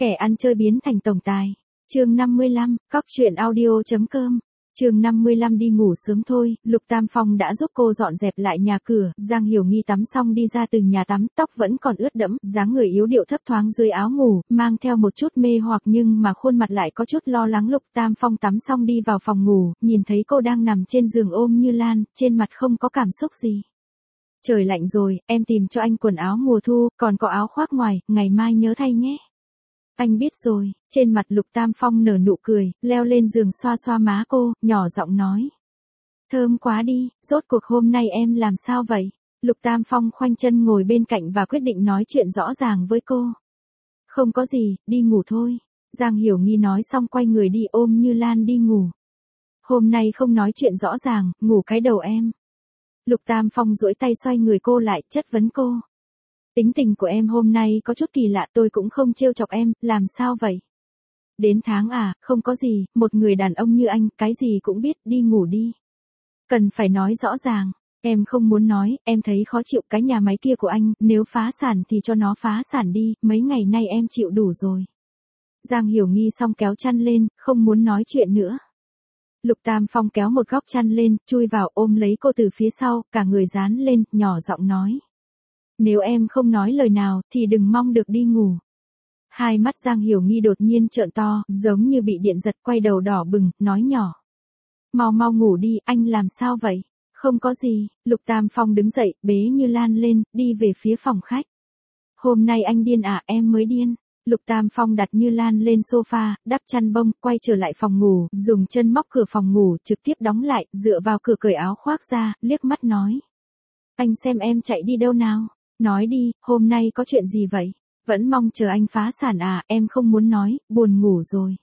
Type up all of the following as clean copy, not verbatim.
Kẻ ăn chơi biến thành tổng tài. Chương 55, cóc truyện audio.com. Chương 55 đi ngủ sớm thôi, Lục Tam Phong đã giúp cô dọn dẹp lại nhà cửa, Giang Hiểu Nghi tắm xong đi ra từ nhà tắm, tóc vẫn còn ướt đẫm, dáng người yếu điệu thấp thoáng dưới áo ngủ, mang theo một chút mê hoặc nhưng mà khuôn mặt lại có chút lo lắng. Lục Tam Phong tắm xong đi vào phòng ngủ, nhìn thấy cô đang nằm trên giường ôm Như Lan, trên mặt không có cảm xúc gì. Trời lạnh rồi, em tìm cho anh quần áo mùa thu, còn có áo khoác ngoài, ngày mai nhớ thay nhé. Anh biết rồi, trên mặt Lục Tam Phong nở nụ cười, leo lên giường xoa xoa má cô, nhỏ giọng nói. Thơm quá đi, rốt cuộc hôm nay em làm sao vậy? Lục Tam Phong khoanh chân ngồi bên cạnh và quyết định nói chuyện rõ ràng với cô. Không có gì, đi ngủ thôi. Giang Hiểu Nghi nói xong quay người đi ôm Như Lan đi ngủ. Hôm nay không nói chuyện rõ ràng, ngủ cái đầu em. Lục Tam Phong duỗi tay xoay người cô lại, chất vấn cô. Tính tình của em hôm nay có chút kỳ lạ, tôi cũng không trêu chọc em, làm sao vậy? Đến tháng à, không có gì, một người đàn ông như anh, cái gì cũng biết, đi ngủ đi. Cần phải nói rõ ràng, em không muốn nói, em thấy khó chịu cái nhà máy kia của anh, nếu phá sản thì cho nó phá sản đi, mấy ngày nay em chịu đủ rồi. Giang Hiểu Nghi xong kéo chăn lên, không muốn nói chuyện nữa. Lục Tam Phong kéo một góc chăn lên, chui vào ôm lấy cô từ phía sau, cả người dán lên, nhỏ giọng nói. Nếu em không nói lời nào, thì đừng mong được đi ngủ. Hai mắt Giang Hiểu Nghi đột nhiên trợn to, giống như bị điện giật, quay đầu đỏ bừng, nói nhỏ. Mau mau ngủ đi, anh làm sao vậy? Không có gì, Lục Tam Phong đứng dậy, bế Như Lan lên, đi về phía phòng khách. Hôm nay anh điên à, em mới điên. Lục Tam Phong đặt Như Lan lên sofa, đắp chăn bông, quay trở lại phòng ngủ, dùng chân móc cửa phòng ngủ, trực tiếp đóng lại, dựa vào cửa cởi áo khoác ra, liếc mắt nói. Anh xem em chạy đi đâu nào? Nói đi, hôm nay có chuyện gì vậy? Vẫn mong chờ anh phá sản à, em không muốn nói, buồn ngủ rồi.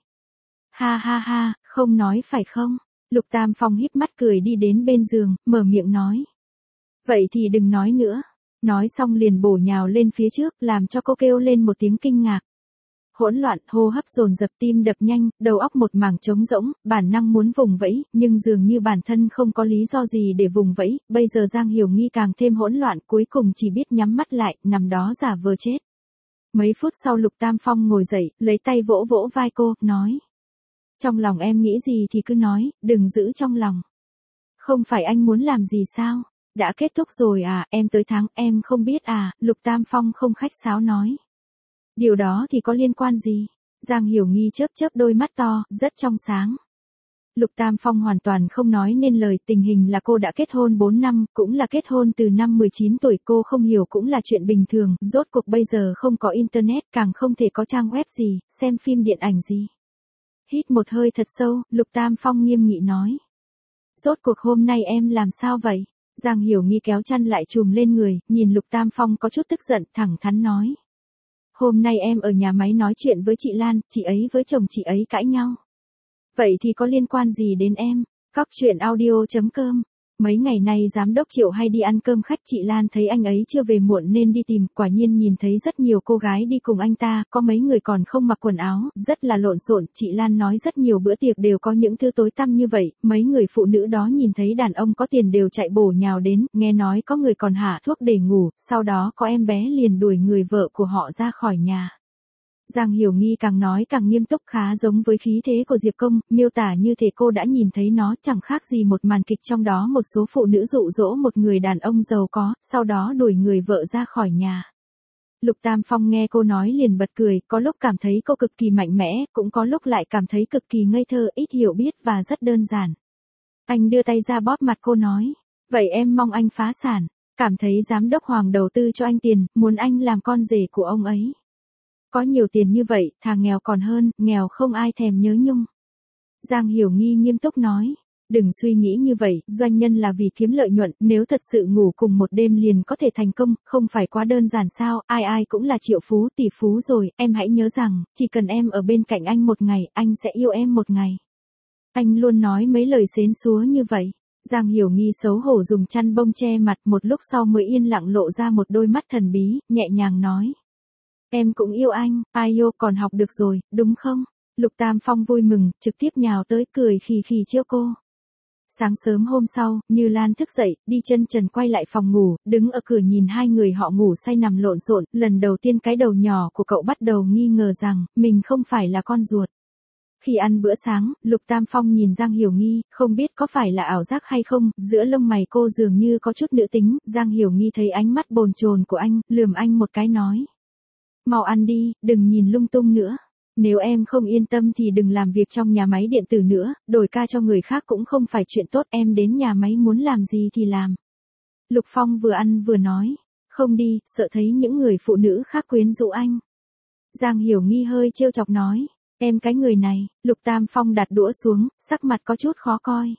Ha ha ha, không nói phải không? Lục Tam Phong híp mắt cười đi đến bên giường, mở miệng nói. Vậy thì đừng nói nữa. Nói xong liền bổ nhào lên phía trước, làm cho cô kêu lên một tiếng kinh ngạc. Hỗn loạn, hô hấp dồn dập, tim đập nhanh, đầu óc một mảng trống rỗng, bản năng muốn vùng vẫy, nhưng dường như bản thân không có lý do gì để vùng vẫy, bây giờ Giang Hiểu Nghi càng thêm hỗn loạn, cuối cùng chỉ biết nhắm mắt lại, nằm đó giả vờ chết. Mấy phút sau Lục Tam Phong ngồi dậy, lấy tay vỗ vỗ vai cô, nói. Trong lòng em nghĩ gì thì cứ nói, đừng giữ trong lòng. Không phải anh muốn làm gì sao? Đã kết thúc rồi à, em tới tháng, em không biết à, Lục Tam Phong không khách sáo nói. Điều đó thì có liên quan gì? Giang Hiểu Nghi chớp chớp đôi mắt to, rất trong sáng. Lục Tam Phong hoàn toàn không nói nên lời, tình hình là cô đã kết hôn 4 năm, cũng là kết hôn từ năm 19 tuổi, cô không hiểu cũng là chuyện bình thường, rốt cuộc bây giờ không có internet, càng không thể có trang web gì, xem phim điện ảnh gì. Hít một hơi thật sâu, Lục Tam Phong nghiêm nghị nói. Rốt cuộc hôm nay em làm sao vậy? Giang Hiểu Nghi kéo chăn lại trùm lên người, nhìn Lục Tam Phong có chút tức giận, thẳng thắn nói. Hôm nay em ở nhà máy nói chuyện với chị Lan, chị ấy với chồng chị ấy cãi nhau. Vậy thì có liên quan gì đến em? Cóc truyện audio.com. Mấy ngày nay giám đốc Triệu hay đi ăn cơm khách, chị Lan thấy anh ấy chưa về muộn nên đi tìm, quả nhiên nhìn thấy rất nhiều cô gái đi cùng anh ta, có mấy người còn không mặc quần áo, rất là lộn xộn, chị Lan nói rất nhiều bữa tiệc đều có những thứ tối tăm như vậy, mấy người phụ nữ đó nhìn thấy đàn ông có tiền đều chạy bổ nhào đến, nghe nói có người còn hạ thuốc để ngủ, sau đó có em bé liền đuổi người vợ của họ ra khỏi nhà. Giang Hiểu Nghi càng nói càng nghiêm túc, khá giống với khí thế của Diệp Công, miêu tả như thể cô đã nhìn thấy nó, chẳng khác gì một màn kịch, trong đó một số phụ nữ dụ dỗ một người đàn ông giàu có, sau đó đuổi người vợ ra khỏi nhà. Lục Tam Phong nghe cô nói liền bật cười, có lúc cảm thấy cô cực kỳ mạnh mẽ, cũng có lúc lại cảm thấy cực kỳ ngây thơ, ít hiểu biết và rất đơn giản. Anh đưa tay ra bóp mặt cô nói, vậy em mong anh phá sản, cảm thấy giám đốc Hoàng đầu tư cho anh tiền, muốn anh làm con rể của ông ấy. Có nhiều tiền như vậy, thà nghèo còn hơn, nghèo không ai thèm nhớ nhung. Giang Hiểu Nghi nghiêm túc nói, đừng suy nghĩ như vậy, doanh nhân là vì kiếm lợi nhuận, nếu thật sự ngủ cùng một đêm liền có thể thành công, không phải quá đơn giản sao, ai ai cũng là triệu phú, tỷ phú rồi, em hãy nhớ rằng, chỉ cần em ở bên cạnh anh một ngày, anh sẽ yêu em một ngày. Anh luôn nói mấy lời xến xúa như vậy. Giang Hiểu Nghi xấu hổ dùng chăn bông che mặt, một lúc sau mới yên lặng lộ ra một đôi mắt thần bí, nhẹ nhàng nói. Em cũng yêu anh, ai yêu còn học được rồi, đúng không? Lục Tam Phong vui mừng, trực tiếp nhào tới cười khì khì trêu cô. Sáng sớm hôm sau, Như Lan thức dậy, đi chân trần quay lại phòng ngủ, đứng ở cửa nhìn hai người họ ngủ say nằm lộn xộn, lần đầu tiên cái đầu nhỏ của cậu bắt đầu nghi ngờ rằng, mình không phải là con ruột. Khi ăn bữa sáng, Lục Tam Phong nhìn Giang Hiểu Nghi, không biết có phải là ảo giác hay không, giữa lông mày cô dường như có chút nữ tính, Giang Hiểu Nghi thấy ánh mắt bồn chồn của anh, lườm anh một cái nói. Mau ăn đi, đừng nhìn lung tung nữa. Nếu em không yên tâm thì đừng làm việc trong nhà máy điện tử nữa, đổi ca cho người khác cũng không phải chuyện tốt, em đến nhà máy muốn làm gì thì làm. Lục Phong vừa ăn vừa nói, không đi, sợ thấy những người phụ nữ khác quyến rũ anh. Giang Hiểu Nghi hơi trêu chọc nói, em cái người này, Lục Tam Phong đặt đũa xuống, sắc mặt có chút khó coi.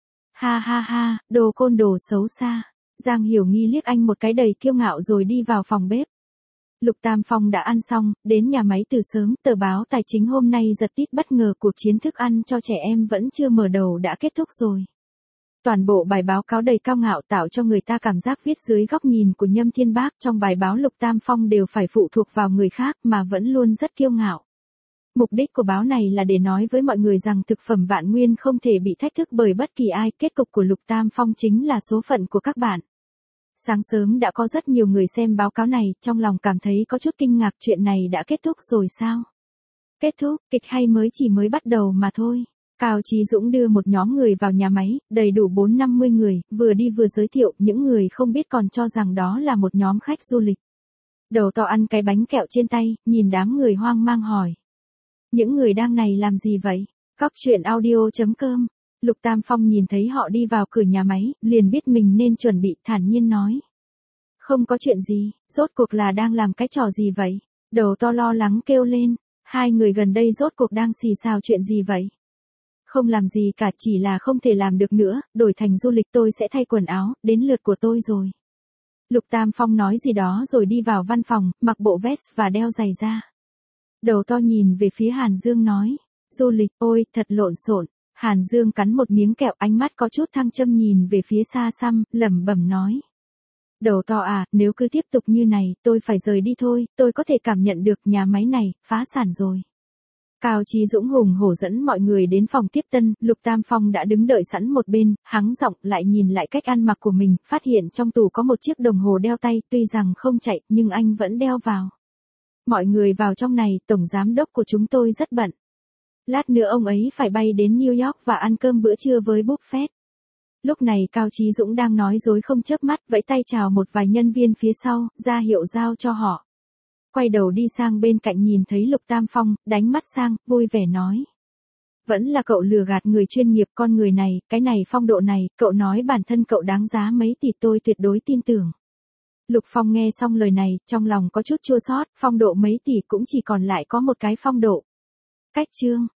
Ha ha ha, đồ côn đồ xấu xa. Giang Hiểu Nghi liếc anh một cái đầy kiêu ngạo rồi đi vào phòng bếp. Lục Tam Phong đã ăn xong, đến nhà máy từ sớm, tờ báo tài chính hôm nay giật tít bất ngờ cuộc chiến thức ăn cho trẻ em vẫn chưa mở đầu đã kết thúc rồi. Toàn bộ bài báo cáo đầy cao ngạo tạo cho người ta cảm giác viết dưới góc nhìn của Nhâm Thiên Bác, trong bài báo Lục Tam Phong đều phải phụ thuộc vào người khác mà vẫn luôn rất kiêu ngạo. Mục đích của báo này là để nói với mọi người rằng thực phẩm Vạn Nguyên không thể bị thách thức bởi bất kỳ ai, kết cục của Lục Tam Phong chính là số phận của các bạn. Sáng sớm đã có rất nhiều người xem báo cáo này, trong lòng cảm thấy có chút kinh ngạc, chuyện này đã kết thúc rồi sao? Kết thúc, kịch hay chỉ mới bắt đầu mà thôi. Cao Chí Dũng đưa một nhóm người vào nhà máy, đầy đủ 4-50 người, vừa đi vừa giới thiệu, những người không biết còn cho rằng đó là một nhóm khách du lịch. Đầu to ăn cái bánh kẹo trên tay, nhìn đám người hoang mang hỏi. Những người đang này làm gì vậy? Cóc truyện audio.com. Lục Tam Phong nhìn thấy họ đi vào cửa nhà máy, liền biết mình nên chuẩn bị, thản nhiên nói. Không có chuyện gì, rốt cuộc là đang làm cái trò gì vậy? Đầu to lo lắng kêu lên, hai người gần đây rốt cuộc đang xì xào chuyện gì vậy? Không làm gì cả, chỉ là không thể làm được nữa, đổi thành du lịch tôi sẽ thay quần áo, đến lượt của tôi rồi. Lục Tam Phong nói gì đó rồi đi vào văn phòng, mặc bộ vest và đeo giày ra. Đầu to nhìn về phía Hàn Dương nói, du lịch, ôi, thật lộn xộn. Hàn Dương cắn một miếng kẹo, ánh mắt có chút thăng châm nhìn về phía xa xăm, lẩm bẩm nói. Đầu to à, nếu cứ tiếp tục như này, tôi phải rời đi thôi, tôi có thể cảm nhận được nhà máy này, phá sản rồi. Cao Chí Dũng hùng hổ dẫn mọi người đến phòng tiếp tân, Lục Tam Phong đã đứng đợi sẵn một bên, hắng giọng lại nhìn lại cách ăn mặc của mình, phát hiện trong tủ có một chiếc đồng hồ đeo tay, tuy rằng không chạy, nhưng anh vẫn đeo vào. Mọi người vào trong này, tổng giám đốc của chúng tôi rất bận. Lát nữa ông ấy phải bay đến New York và ăn cơm bữa trưa với Buffett. Lúc này Cao Chí Dũng đang nói dối không chớp mắt, vẫy tay chào một vài nhân viên phía sau, ra hiệu giao cho họ. Quay đầu đi sang bên cạnh nhìn thấy Lục Tam Phong, đánh mắt sang, vui vẻ nói. Vẫn là cậu lừa gạt người chuyên nghiệp, con người này, cái này phong độ này, cậu nói bản thân cậu đáng giá mấy tỷ, tôi tuyệt đối tin tưởng. Lục Phong nghe xong lời này, trong lòng có chút chua xót, phong độ mấy tỷ cũng chỉ còn lại có một cái phong độ. Cách chương.